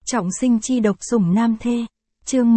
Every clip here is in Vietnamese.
Trọng sinh chi độc sủng nam thê. Chương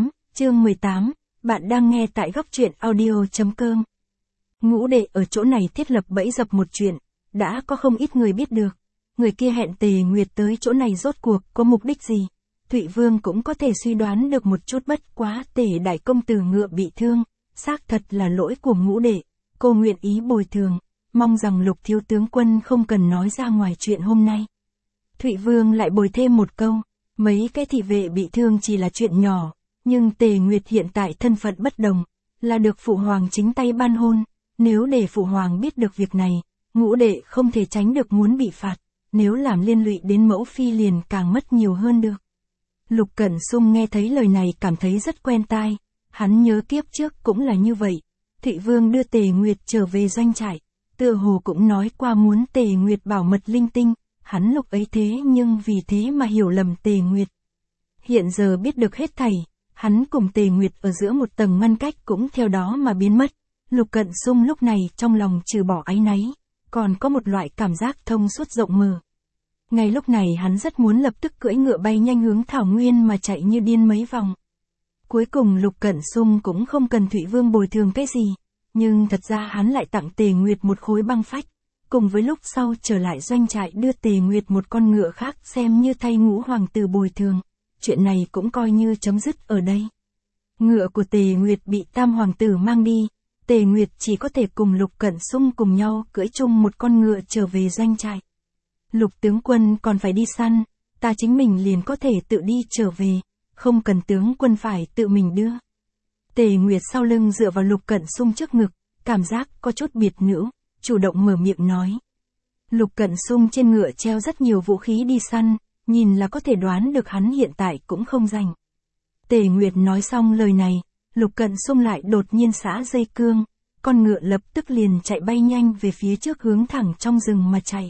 18, bạn đang nghe tại góc truyện audio.com. Ngũ đệ ở chỗ này thiết lập bẫy dập một chuyện, đã có không ít người biết được. Người kia hẹn Tề Nguyệt tới chỗ này rốt cuộc có mục đích gì? Thụy Vương cũng có thể suy đoán được một chút, bất quá Tề đại công tử ngựa bị thương, xác thật là lỗi của ngũ đệ, cô nguyện ý bồi thường, mong rằng Lục thiếu tướng quân không cần nói ra ngoài chuyện hôm nay. Thụy Vương lại bồi thêm một câu, mấy cái thị vệ bị thương chỉ là chuyện nhỏ, nhưng Tề Nguyệt hiện tại thân phận bất đồng, là được phụ hoàng chính tay ban hôn, nếu để phụ hoàng biết được việc này, ngũ đệ không thể tránh được muốn bị phạt, nếu làm liên lụy đến mẫu phi liền càng mất nhiều hơn được. Lục Cẩn Sung nghe thấy lời này cảm thấy rất quen tai, hắn nhớ kiếp trước cũng là như vậy, Thụy Vương đưa Tề Nguyệt trở về doanh trại, tựa hồ cũng nói qua muốn Tề Nguyệt bảo mật linh tinh, hắn lúc ấy thế nhưng vì thế mà hiểu lầm Tề Nguyệt. Hiện giờ biết được hết thảy, hắn cùng Tề Nguyệt ở giữa một tầng ngăn cách cũng theo đó mà biến mất. Lục Cẩn Sung lúc này trong lòng trừ bỏ áy náy, còn có một loại cảm giác thông suốt rộng mở. Ngay lúc này hắn rất muốn lập tức cưỡi ngựa bay nhanh hướng Thảo Nguyên mà chạy như điên mấy vòng. Cuối cùng Lục Cẩn Sung cũng không cần Thụy Vương bồi thường cái gì, nhưng thật ra hắn lại tặng Tề Nguyệt một khối băng phách, cùng với lúc sau trở lại doanh trại đưa Tề Nguyệt một con ngựa khác xem như thay ngũ hoàng tử bồi thường. Chuyện này cũng coi như chấm dứt ở đây. Ngựa của Tề Nguyệt bị tam hoàng tử mang đi, Tề Nguyệt chỉ có thể cùng Lục Cẩn Sung cùng nhau cưỡi chung một con ngựa trở về doanh trại. Lục tướng quân còn phải đi săn, ta chính mình liền có thể tự đi trở về, không cần tướng quân phải tự mình đưa. Tề Nguyệt sau lưng dựa vào Lục Cẩn Sung trước ngực, cảm giác có chút biệt nữ, chủ động mở miệng nói. Lục Cẩn Sung trên ngựa treo rất nhiều vũ khí đi săn, nhìn là có thể đoán được hắn hiện tại cũng không rảnh. Tề Nguyệt nói xong lời này, Lục Cẩn Sung lại đột nhiên xả dây cương, con ngựa lập tức liền chạy bay nhanh về phía trước hướng thẳng trong rừng mà chạy.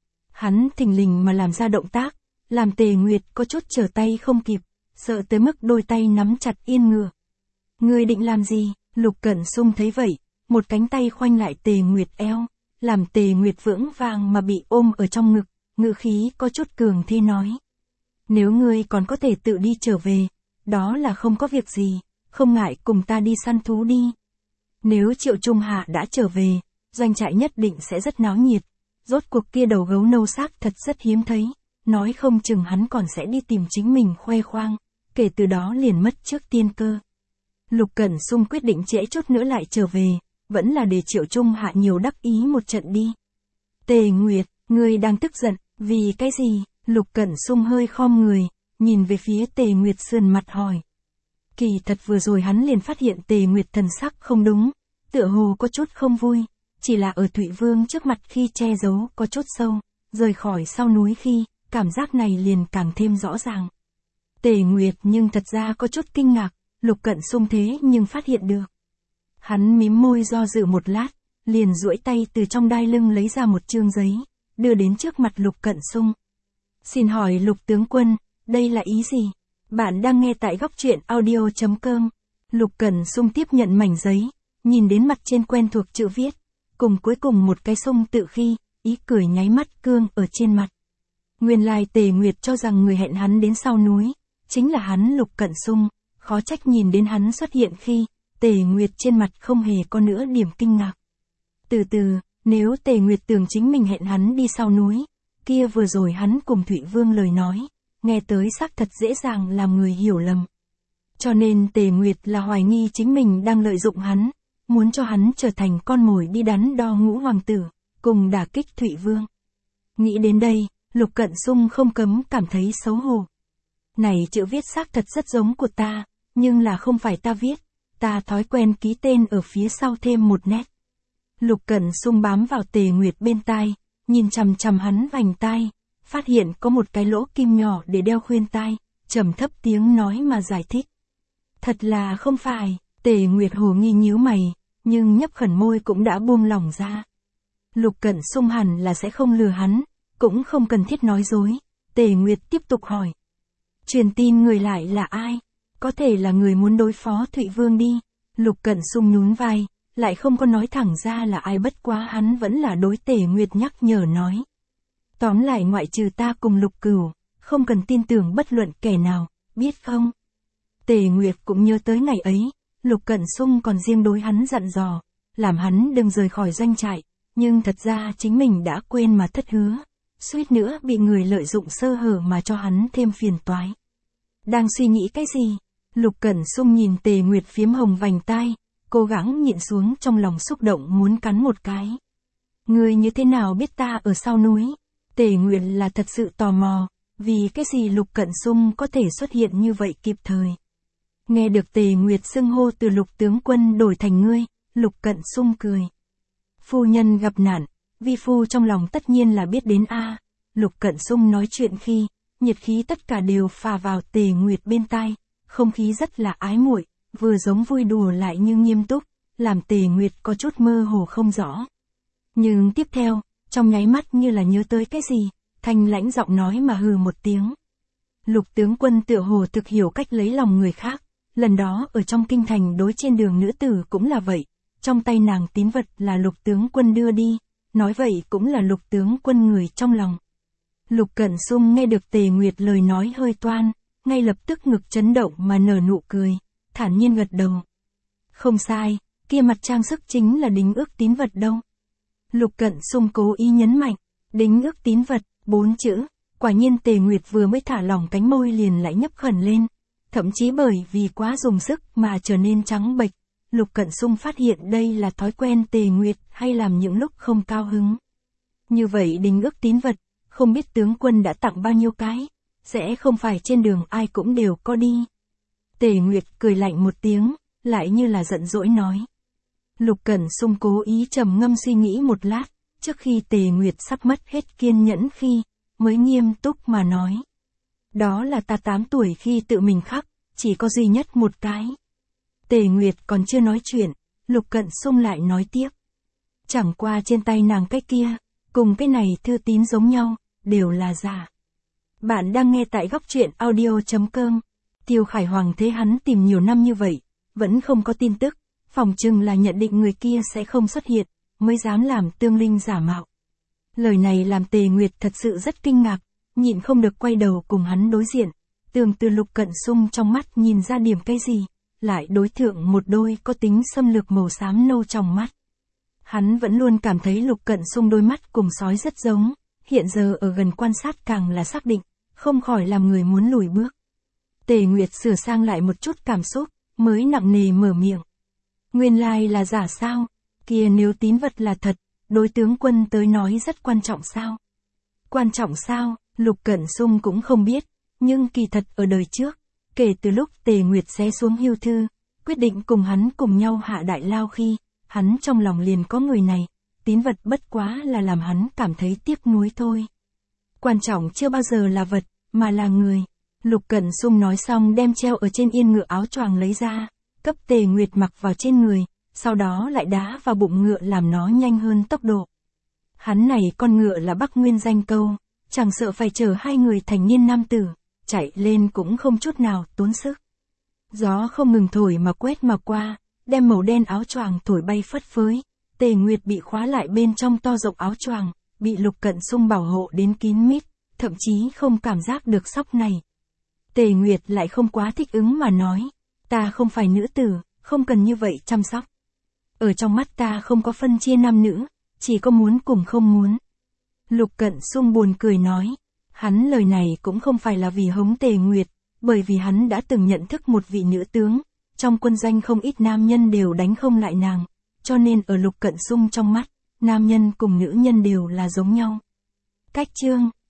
Hắn thình lình mà làm ra động tác, làm Tề Nguyệt có chút trở tay không kịp, sợ tới mức đôi tay nắm chặt yên ngựa. Ngươi định làm gì? Lục Cẩn Sung thấy vậy, một cánh tay khoanh lại Tề Nguyệt eo, làm Tề Nguyệt vững vàng mà bị ôm ở trong ngực, ngữ khí có chút cường thi nói. Nếu ngươi còn có thể tự đi trở về, đó là không có việc gì, không ngại cùng ta đi săn thú đi. Nếu Triệu Trung Hạ đã trở về, doanh trại nhất định sẽ rất náo nhiệt, rốt cuộc kia đầu gấu nâu xác thật rất hiếm thấy, nói không chừng hắn còn sẽ đi tìm chính mình khoe khoang, kể từ đó liền mất trước tiên cơ. Lục Cẩn Sung quyết định trễ chút nữa lại trở về, vẫn là để Triệu Trung Hạ nhiều đắc ý một trận đi. Tề Nguyệt, ngươi đang tức giận, vì cái gì? Lục Cẩn Sung hơi khom người, nhìn về phía Tề Nguyệt sườn mặt hỏi. Kỳ thật vừa rồi hắn liền phát hiện Tề Nguyệt thần sắc không đúng, tựa hồ có chút không vui, chỉ là ở Thụy Vương trước mặt khi che giấu có chút sâu, rời khỏi sau núi khi, cảm giác này liền càng thêm rõ ràng. Tề Nguyệt nhưng thật ra có chút kinh ngạc, Lục Cẩn Sung thế nhưng phát hiện được. Hắn mím môi do dự một lát, liền duỗi tay từ trong đai lưng lấy ra một chương giấy, đưa đến trước mặt Lục Cẩn Sung. Xin hỏi Lục tướng quân, đây là ý gì? Bạn đang nghe tại góc truyện audio.com. Lục Cẩn Sung tiếp nhận mảnh giấy, nhìn đến mặt trên quen thuộc chữ viết, cùng cuối cùng một cái sung tự khi, ý cười nháy mắt cương ở trên mặt. Nguyên lai Tề Nguyệt cho rằng người hẹn hắn đến sau núi, chính là hắn Lục Cẩn Sung, khó trách nhìn đến hắn xuất hiện khi, Tề Nguyệt trên mặt không hề có nữa điểm kinh ngạc. Từ từ, nếu Tề Nguyệt tưởng chính mình hẹn hắn đi sau núi, kia vừa rồi hắn cùng Thụy Vương lời nói, nghe tới xác thật dễ dàng làm người hiểu lầm. Cho nên Tề Nguyệt là hoài nghi chính mình đang lợi dụng hắn, muốn cho hắn trở thành con mồi đi đắn đo ngũ hoàng tử, cùng đả kích Thụy Vương. Nghĩ đến đây, Lục Cẩn Sung không cấm cảm thấy xấu hổ. Này chữ viết xác thật rất giống của ta, nhưng là không phải ta viết, ta thói quen ký tên ở phía sau thêm một nét. Lục Cẩn Sung bám vào Tề Nguyệt bên tai, nhìn chằm chằm hắn vành tai, phát hiện có một cái lỗ kim nhỏ để đeo khuyên tai, trầm thấp tiếng nói mà giải thích. Thật là không phải, Tề Nguyệt hồ nghi nhíu mày, nhưng nhấp khẩn môi cũng đã buông lỏng ra. Lục Cẩn Sung hẳn là sẽ không lừa hắn, cũng không cần thiết nói dối. Tề Nguyệt tiếp tục hỏi. Truyền tin người lại là ai? Có thể là người muốn đối phó Thụy Vương đi. Lục Cẩn Sung nhún vai, lại không có nói thẳng ra là ai, bất quá hắn vẫn là đối Tề Nguyệt nhắc nhở nói. Tóm lại ngoại trừ ta cùng Lục Cửu, không cần tin tưởng bất luận kẻ nào, biết không? Tề Nguyệt cũng nhớ tới ngày ấy, Lục Cẩn Sung còn riêng đối hắn dặn dò, làm hắn đừng rời khỏi doanh trại, nhưng thật ra chính mình đã quên mà thất hứa, suýt nữa bị người lợi dụng sơ hở mà cho hắn thêm phiền toái. Đang suy nghĩ cái gì? Lục Cẩn Sung nhìn Tề Nguyệt phiếm hồng vành tai, cố gắng nhịn xuống trong lòng xúc động muốn cắn một cái. Ngươi như thế nào biết ta ở sau núi? Tề Nguyệt là thật sự tò mò, vì cái gì Lục Cẩn Sung có thể xuất hiện như vậy kịp thời. Nghe được Tề Nguyệt xưng hô từ Lục tướng quân đổi thành ngươi, Lục Cẩn Sung cười. Phu nhân gặp nạn, vi phu trong lòng tất nhiên là biết đến a. Lục Cẩn Sung nói chuyện khi, nhiệt khí tất cả đều phà vào Tề Nguyệt bên tai, không khí rất là ái muội, vừa giống vui đùa lại như nghiêm túc, làm Tề Nguyệt có chút mơ hồ không rõ. Nhưng tiếp theo, trong nháy mắt như là nhớ tới cái gì, thanh lãnh giọng nói mà hừ một tiếng. Lục tướng quân tựa hồ thực hiểu cách lấy lòng người khác, lần đó ở trong kinh thành đối trên đường nữ tử cũng là vậy, trong tay nàng tín vật là Lục tướng quân đưa đi, nói vậy cũng là Lục tướng quân người trong lòng. Lục Cẩn Sung nghe được Tề Nguyệt lời nói hơi toan, ngay lập tức ngực chấn động mà nở nụ cười, thản nhiên gật đầu. Không sai, kia mặt trang sức chính là đính ước tín vật đâu. Lục Cẩn Sung cố ý nhấn mạnh, đính ước tín vật, 4 chữ, quả nhiên Tề Nguyệt vừa mới thả lỏng cánh môi liền lại nhấp khẩn lên, thậm chí bởi vì quá dùng sức mà trở nên trắng bệch. Lục Cẩn Sung phát hiện đây là thói quen Tề Nguyệt hay làm những lúc không cao hứng. Như vậy đính ước tín vật, không biết tướng quân đã tặng bao nhiêu cái, sẽ không phải trên đường ai cũng đều có đi. Tề Nguyệt cười lạnh một tiếng, lại như là giận dỗi nói. Lục Cẩn Sung cố ý trầm ngâm suy nghĩ một lát, trước khi Tề Nguyệt sắp mất hết kiên nhẫn khi, mới nghiêm túc mà nói. Đó là ta 8 tuổi khi tự mình khắc, chỉ có duy nhất một cái. Tề Nguyệt còn chưa nói chuyện, Lục Cẩn Sung lại nói tiếp. Chẳng qua trên tay nàng cái kia, cùng cái này thư tín giống nhau, đều là giả. Bạn đang nghe tại góc truyện audio.com. Tiêu Khải Hoàng thấy hắn tìm nhiều năm như vậy, vẫn không có tin tức, phòng chừng là nhận định người kia sẽ không xuất hiện, mới dám làm tương linh giả mạo. Lời này làm Tề Nguyệt thật sự rất kinh ngạc, nhịn không được quay đầu cùng hắn đối diện, tưởng từ Lục Cẩn Sung trong mắt nhìn ra điểm cái gì, lại đối thượng một đôi có tính xâm lược màu xám nâu trong mắt. Hắn vẫn luôn cảm thấy Lục Cẩn Sung đôi mắt cùng sói rất giống, hiện giờ ở gần quan sát càng là xác định, không khỏi làm người muốn lùi bước. Tề Nguyệt sửa sang lại một chút cảm xúc, mới nặng nề mở miệng. Nguyên lai là giả sao? Kia nếu tín vật là thật, đối tướng quân tới nói rất quan trọng sao? Quan trọng sao? Lục Cẩn Sung cũng không biết, nhưng kỳ thật ở đời trước, kể từ lúc Tề Nguyệt xé xuống hưu thư, quyết định cùng hắn cùng nhau hạ đại lao khi, hắn trong lòng liền có người này, tín vật bất quá là làm hắn cảm thấy tiếc nuối thôi. Quan trọng chưa bao giờ là vật, mà là người. Lục Cẩn Sung nói xong đem treo ở trên yên ngựa áo choàng lấy ra, cấp Tề Nguyệt mặc vào trên người, sau đó lại đá vào bụng ngựa làm nó nhanh hơn tốc độ. Hắn này con ngựa là Bắc Nguyên Danh Câu, chẳng sợ phải chở hai người thành niên nam tử, chạy lên cũng không chút nào tốn sức. Gió không ngừng thổi mà quét mà qua, đem màu đen áo choàng thổi bay phất phới. Tề Nguyệt bị khóa lại bên trong to rộng áo choàng, bị Lục Cẩn Sung bảo hộ đến kín mít, thậm chí không cảm giác được sốc này. Tề Nguyệt lại không quá thích ứng mà nói, ta không phải nữ tử, không cần như vậy chăm sóc. Ở trong mắt ta không có phân chia nam nữ, chỉ có muốn cùng không muốn. Lục Cẩn Sung buồn cười nói, hắn lời này cũng không phải là vì hống Tề Nguyệt, bởi vì hắn đã từng nhận thức một vị nữ tướng, trong quân doanh không ít nam nhân đều đánh không lại nàng, cho nên ở Lục Cẩn Sung trong mắt, nam nhân cùng nữ nhân đều là giống nhau. Cách chương